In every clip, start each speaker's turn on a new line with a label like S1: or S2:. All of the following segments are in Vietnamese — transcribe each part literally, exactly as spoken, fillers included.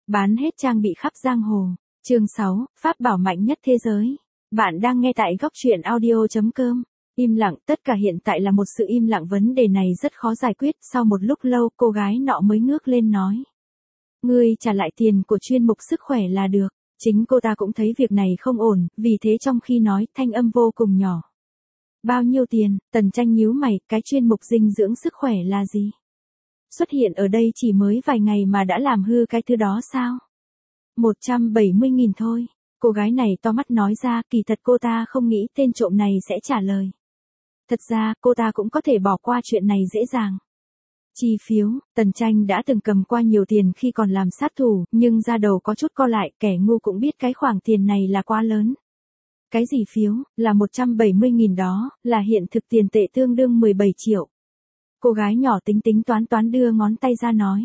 S1: Bán hết trang bị khắp giang hồ. Chương sáu, pháp bảo mạnh nhất thế giới. Bạn đang nghe tại góc truyện audio chấm com. Im lặng, tất cả hiện tại là một sự im lặng, vấn đề này rất khó giải quyết. Sau một lúc lâu, cô gái nọ mới ngước lên nói. Ngươi trả lại tiền của chuyên mục sức khỏe là được. Chính cô ta cũng thấy việc này không ổn, vì thế trong khi nói, thanh âm vô cùng nhỏ. Bao nhiêu tiền? Tần Tranh nhíu mày, cái chuyên mục dinh dưỡng sức khỏe là gì? Xuất hiện ở đây chỉ mới vài ngày mà đã làm hư cái thứ đó sao? một trăm bảy mươi nghìn thôi. Cô gái này to mắt nói ra, kỳ thật cô ta không nghĩ tên trộm này sẽ trả lời. Thật ra, cô ta cũng có thể bỏ qua chuyện này dễ dàng. Chi phiếu, Tần Tranh đã từng cầm qua nhiều tiền khi còn làm sát thủ, nhưng da đầu có chút co lại, kẻ ngu cũng biết cái khoản tiền này là quá lớn. Cái gì phiếu, là một trăm bảy mươi nghìn đó, là hiện thực tiền tệ tương đương mười bảy triệu. Cô gái nhỏ tính tính toán toán đưa ngón tay ra nói.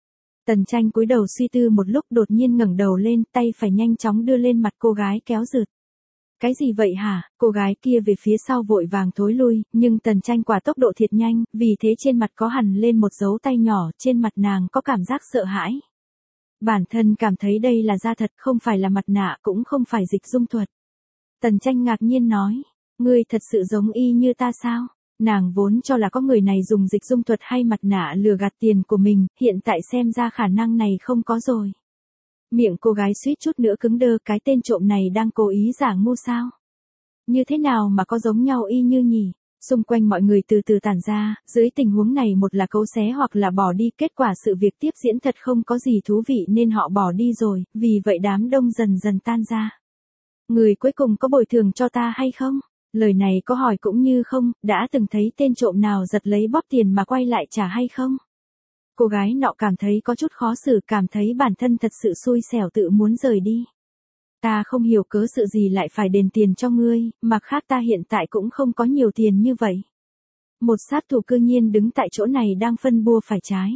S1: Tần Tranh cúi đầu suy tư một lúc, đột nhiên ngẩng đầu lên, tay phải nhanh chóng đưa lên mặt cô gái kéo rượt. Cái gì vậy hả? Cô gái kia về phía sau vội vàng thối lui, nhưng Tần Tranh quả tốc độ thiệt nhanh, vì thế trên mặt có hằn lên một dấu tay nhỏ, trên mặt nàng có cảm giác sợ hãi. Bản thân cảm thấy đây là da thật, không phải là mặt nạ, cũng không phải dịch dung thuật. Tần Tranh ngạc nhiên nói, ngươi thật sự giống y như ta sao? Nàng vốn cho là có người này dùng dịch dung thuật hay mặt nạ lừa gạt tiền của mình, hiện tại xem ra khả năng này không có rồi. Miệng cô gái suýt chút nữa cứng đơ, cái tên trộm này đang cố ý giả ngu sao? Như thế nào mà có giống nhau y như nhỉ? Xung quanh mọi người từ từ tản ra, dưới tình huống này một là cấu xé hoặc là bỏ đi, kết quả sự việc tiếp diễn thật không có gì thú vị nên họ bỏ đi rồi, vì vậy đám đông dần dần tan ra. Người cuối cùng có bồi thường cho ta hay không? Lời này có hỏi cũng như không, đã từng thấy tên trộm nào giật lấy bóp tiền mà quay lại trả hay không? Cô gái nọ cảm thấy có chút khó xử, cảm thấy bản thân thật sự xui xẻo, tự muốn rời đi. Ta không hiểu cớ sự gì lại phải đền tiền cho ngươi, mặt khác ta hiện tại cũng không có nhiều tiền như vậy. Một sát thủ cư nhiên đứng tại chỗ này đang phân bua phải trái.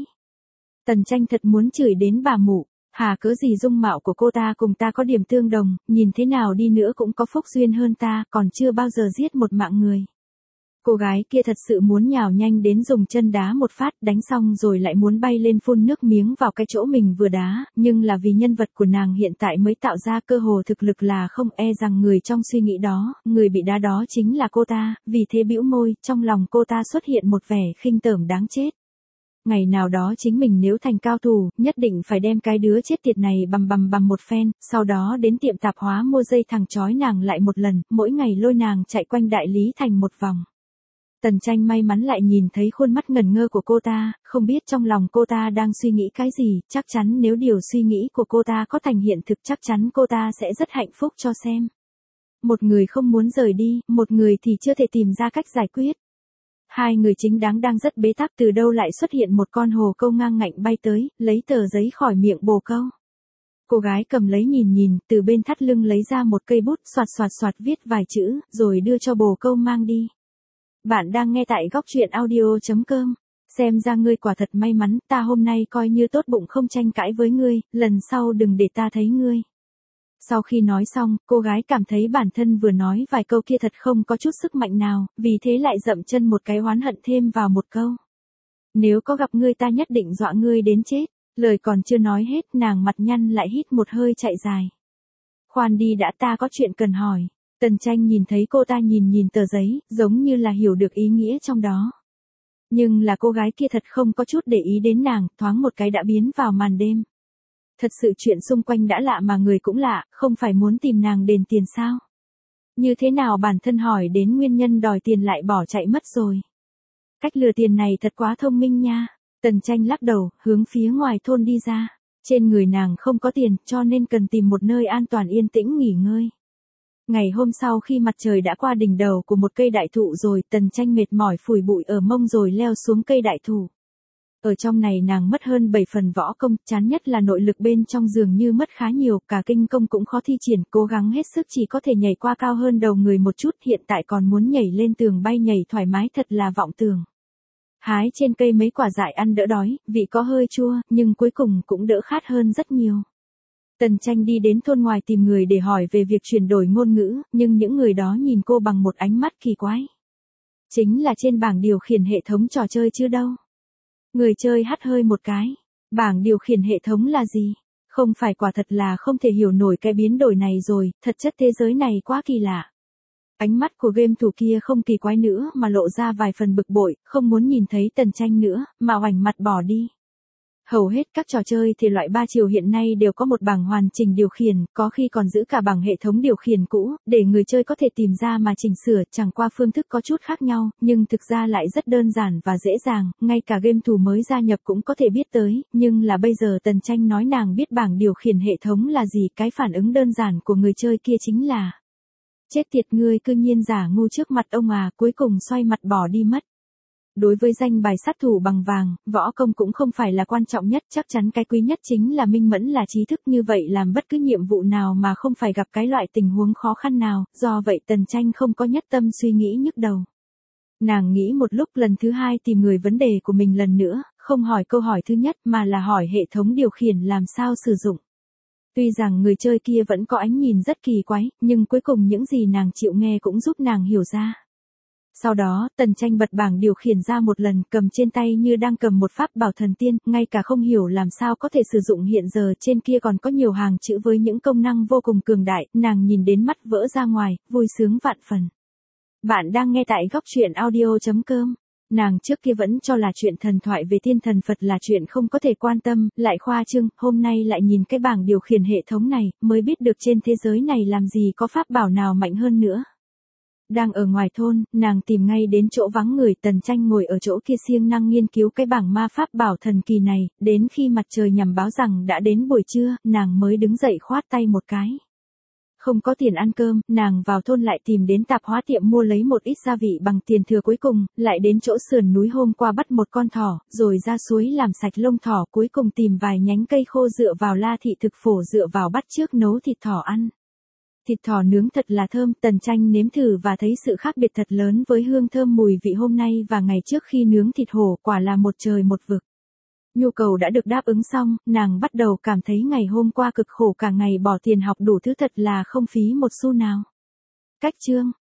S1: Tần Tranh thật muốn chửi đến bà mụ. Hà cớ gì dung mạo của cô ta cùng ta có điểm tương đồng, nhìn thế nào đi nữa cũng có phúc duyên hơn ta, còn chưa bao giờ giết một mạng người. Cô gái kia thật sự muốn nhào nhanh đến dùng chân đá một phát, đánh xong rồi lại muốn bay lên phun nước miếng vào cái chỗ mình vừa đá, nhưng là vì nhân vật của nàng hiện tại mới tạo ra cơ hồ thực lực là không, e rằng người trong suy nghĩ đó, người bị đá đó chính là cô ta, vì thế bĩu môi, trong lòng cô ta xuất hiện một vẻ khinh tởm đáng chết. Ngày nào đó chính mình nếu thành cao thủ, nhất định phải đem cái đứa chết tiệt này bầm bầm bầm một phen, sau đó đến tiệm tạp hóa mua dây thằng trói nàng lại một lần, mỗi ngày lôi nàng chạy quanh đại lý thành một vòng. Tần Tranh may mắn lại nhìn thấy khuôn mắt ngẩn ngơ của cô ta, không biết trong lòng cô ta đang suy nghĩ cái gì, chắc chắn nếu điều suy nghĩ của cô ta có thành hiện thực chắc chắn cô ta sẽ rất hạnh phúc cho xem. Một người không muốn rời đi, một người thì chưa thể tìm ra cách giải quyết. Hai người chính đáng đang rất bế tắc, từ đâu lại xuất hiện một con hồ câu ngang ngạnh bay tới, lấy tờ giấy khỏi miệng bồ câu. Cô gái cầm lấy nhìn nhìn, từ bên thắt lưng lấy ra một cây bút, xoạt xoạt xoạt viết vài chữ, rồi đưa cho bồ câu mang đi. Bạn đang nghe tại góc truyện audio chấm com. Xem ra ngươi quả thật may mắn, ta hôm nay coi như tốt bụng không tranh cãi với ngươi, lần sau đừng để ta thấy ngươi. Sau khi nói xong, cô gái cảm thấy bản thân vừa nói vài câu kia thật không có chút sức mạnh nào, vì thế lại dậm chân một cái oán hận thêm vào một câu. Nếu có gặp ngươi ta nhất định dọa ngươi đến chết. Lời còn chưa nói hết, nàng mặt nhăn lại hít một hơi chạy dài. Khoan đi đã, ta có chuyện cần hỏi. Tần Tranh nhìn thấy cô ta nhìn nhìn tờ giấy, giống như là hiểu được ý nghĩa trong đó. Nhưng là cô gái kia thật không có chút để ý đến nàng, thoáng một cái đã biến vào màn đêm. Thật sự chuyện xung quanh đã lạ mà người cũng lạ, không phải muốn tìm nàng đền tiền sao? Như thế nào bản thân hỏi đến nguyên nhân đòi tiền lại bỏ chạy mất rồi? Cách lừa tiền này thật quá thông minh nha. Tần Tranh lắc đầu, hướng phía ngoài thôn đi ra. Trên người nàng không có tiền, cho nên cần tìm một nơi an toàn yên tĩnh nghỉ ngơi. Ngày hôm sau khi mặt trời đã qua đỉnh đầu của một cây đại thụ rồi, Tần Tranh mệt mỏi phủi bụi ở mông rồi leo xuống cây đại thụ. Ở trong này nàng mất hơn bảy phần võ công, chán nhất là nội lực bên trong dường như mất khá nhiều, cả kinh công cũng khó thi triển, cố gắng hết sức chỉ có thể nhảy qua cao hơn đầu người một chút, hiện tại còn muốn nhảy lên tường bay nhảy thoải mái thật là vọng tưởng. Hái trên cây mấy quả dại ăn đỡ đói, vị có hơi chua, nhưng cuối cùng cũng đỡ khát hơn rất nhiều. Tần Tranh đi đến thôn ngoài tìm người để hỏi về việc chuyển đổi ngôn ngữ, nhưng những người đó nhìn cô bằng một ánh mắt kỳ quái. Chính là trên bảng điều khiển hệ thống trò chơi chứ đâu. Người chơi hắt hơi một cái. Bảng điều khiển hệ thống là gì? Không phải quả thật là không thể hiểu nổi cái biến đổi này rồi, thật chất thế giới này quá kỳ lạ. Ánh mắt của game thủ kia không kỳ quái nữa mà lộ ra vài phần bực bội, không muốn nhìn thấy Tần Tranh nữa, mà oảnh mặt bỏ đi. Hầu hết các trò chơi thể loại ba chiều hiện nay đều có một bảng hoàn chỉnh điều khiển, có khi còn giữ cả bảng hệ thống điều khiển cũ, để người chơi có thể tìm ra mà chỉnh sửa, chẳng qua phương thức có chút khác nhau, nhưng thực ra lại rất đơn giản và dễ dàng, ngay cả game thủ mới gia nhập cũng có thể biết tới, nhưng là bây giờ Tần Tranh nói nàng biết bảng điều khiển hệ thống là gì, cái phản ứng đơn giản của người chơi kia chính là: chết tiệt, ngươi cư nhiên giả ngu trước mặt ông à, cuối cùng xoay mặt bỏ đi mất. Đối với danh bài sát thủ bằng vàng, võ công cũng không phải là quan trọng nhất, chắc chắn cái quý nhất chính là minh mẫn là trí thức, như vậy làm bất cứ nhiệm vụ nào mà không phải gặp cái loại tình huống khó khăn nào, do vậy Tần Tranh không có nhất tâm suy nghĩ nhức đầu. Nàng nghĩ một lúc, lần thứ hai tìm người vấn đề của mình lần nữa, không hỏi câu hỏi thứ nhất mà là hỏi hệ thống điều khiển làm sao sử dụng. Tuy rằng người chơi kia vẫn có ánh nhìn rất kỳ quái, nhưng cuối cùng những gì nàng chịu nghe cũng giúp nàng hiểu ra. Sau đó, Tần Tranh bật bảng điều khiển ra một lần, cầm trên tay như đang cầm một pháp bảo thần tiên, ngay cả không hiểu làm sao có thể sử dụng, hiện giờ trên kia còn có nhiều hàng chữ với những công năng vô cùng cường đại, nàng nhìn đến mắt vỡ ra ngoài, vui sướng vạn phần. Bạn đang nghe tại góc truyện audio chấm com. Nàng trước kia vẫn cho là chuyện thần thoại về thiên thần Phật là chuyện không có thể quan tâm, lại khoa trương, hôm nay lại nhìn cái bảng điều khiển hệ thống này, mới biết được trên thế giới này làm gì có pháp bảo nào mạnh hơn nữa. Đang ở ngoài thôn, nàng tìm ngay đến chỗ vắng người, Tần Tranh ngồi ở chỗ kia siêng năng nghiên cứu cái bảng ma pháp bảo thần kỳ này, đến khi mặt trời nhằm báo rằng đã đến buổi trưa, nàng mới đứng dậy khoát tay một cái. Không có tiền ăn cơm, nàng vào thôn lại tìm đến tạp hóa tiệm mua lấy một ít gia vị bằng tiền thừa, cuối cùng, lại đến chỗ sườn núi hôm qua bắt một con thỏ, rồi ra suối làm sạch lông thỏ, cuối cùng tìm vài nhánh cây khô dựa vào la thị thực phổ dựa vào bắt trước nấu thịt thỏ ăn. Thịt thỏ nướng thật là thơm, Tần Tranh nếm thử và thấy sự khác biệt thật lớn với hương thơm mùi vị hôm nay và ngày trước khi nướng thịt hổ, quả là một trời một vực. Nhu cầu đã được đáp ứng xong, nàng bắt đầu cảm thấy ngày hôm qua cực khổ cả ngày bỏ tiền học đủ thứ thật là không phí một xu nào. Cách chương